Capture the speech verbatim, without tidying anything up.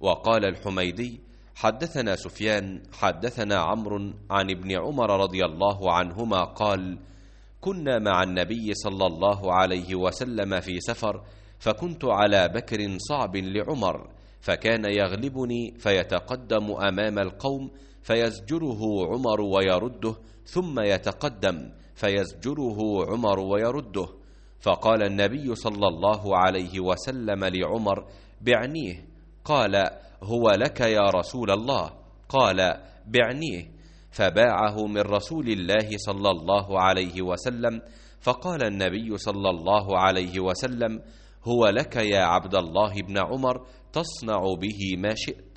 وقال الحميدي: حدثنا سفيان حدثنا عمرو عن ابن عمر رضي الله عنهما قال: كنا مع النبي صلى الله عليه وسلم في سفر، فكنت على بكر صعب لعمر، فكان يغلبني فيتقدم أمام القوم فيزجره عمر ويرده، ثم يتقدم فيزجره عمر ويرده. فقال النبي صلى الله عليه وسلم لعمر: بعنيه. قال: هو لك يا رسول الله. قال: بعنيه. فباعه من رسول الله صلى الله عليه وسلم. فقال النبي صلى الله عليه وسلم: هو لك يا عبد الله بن عمر، تصنع به ما شئت.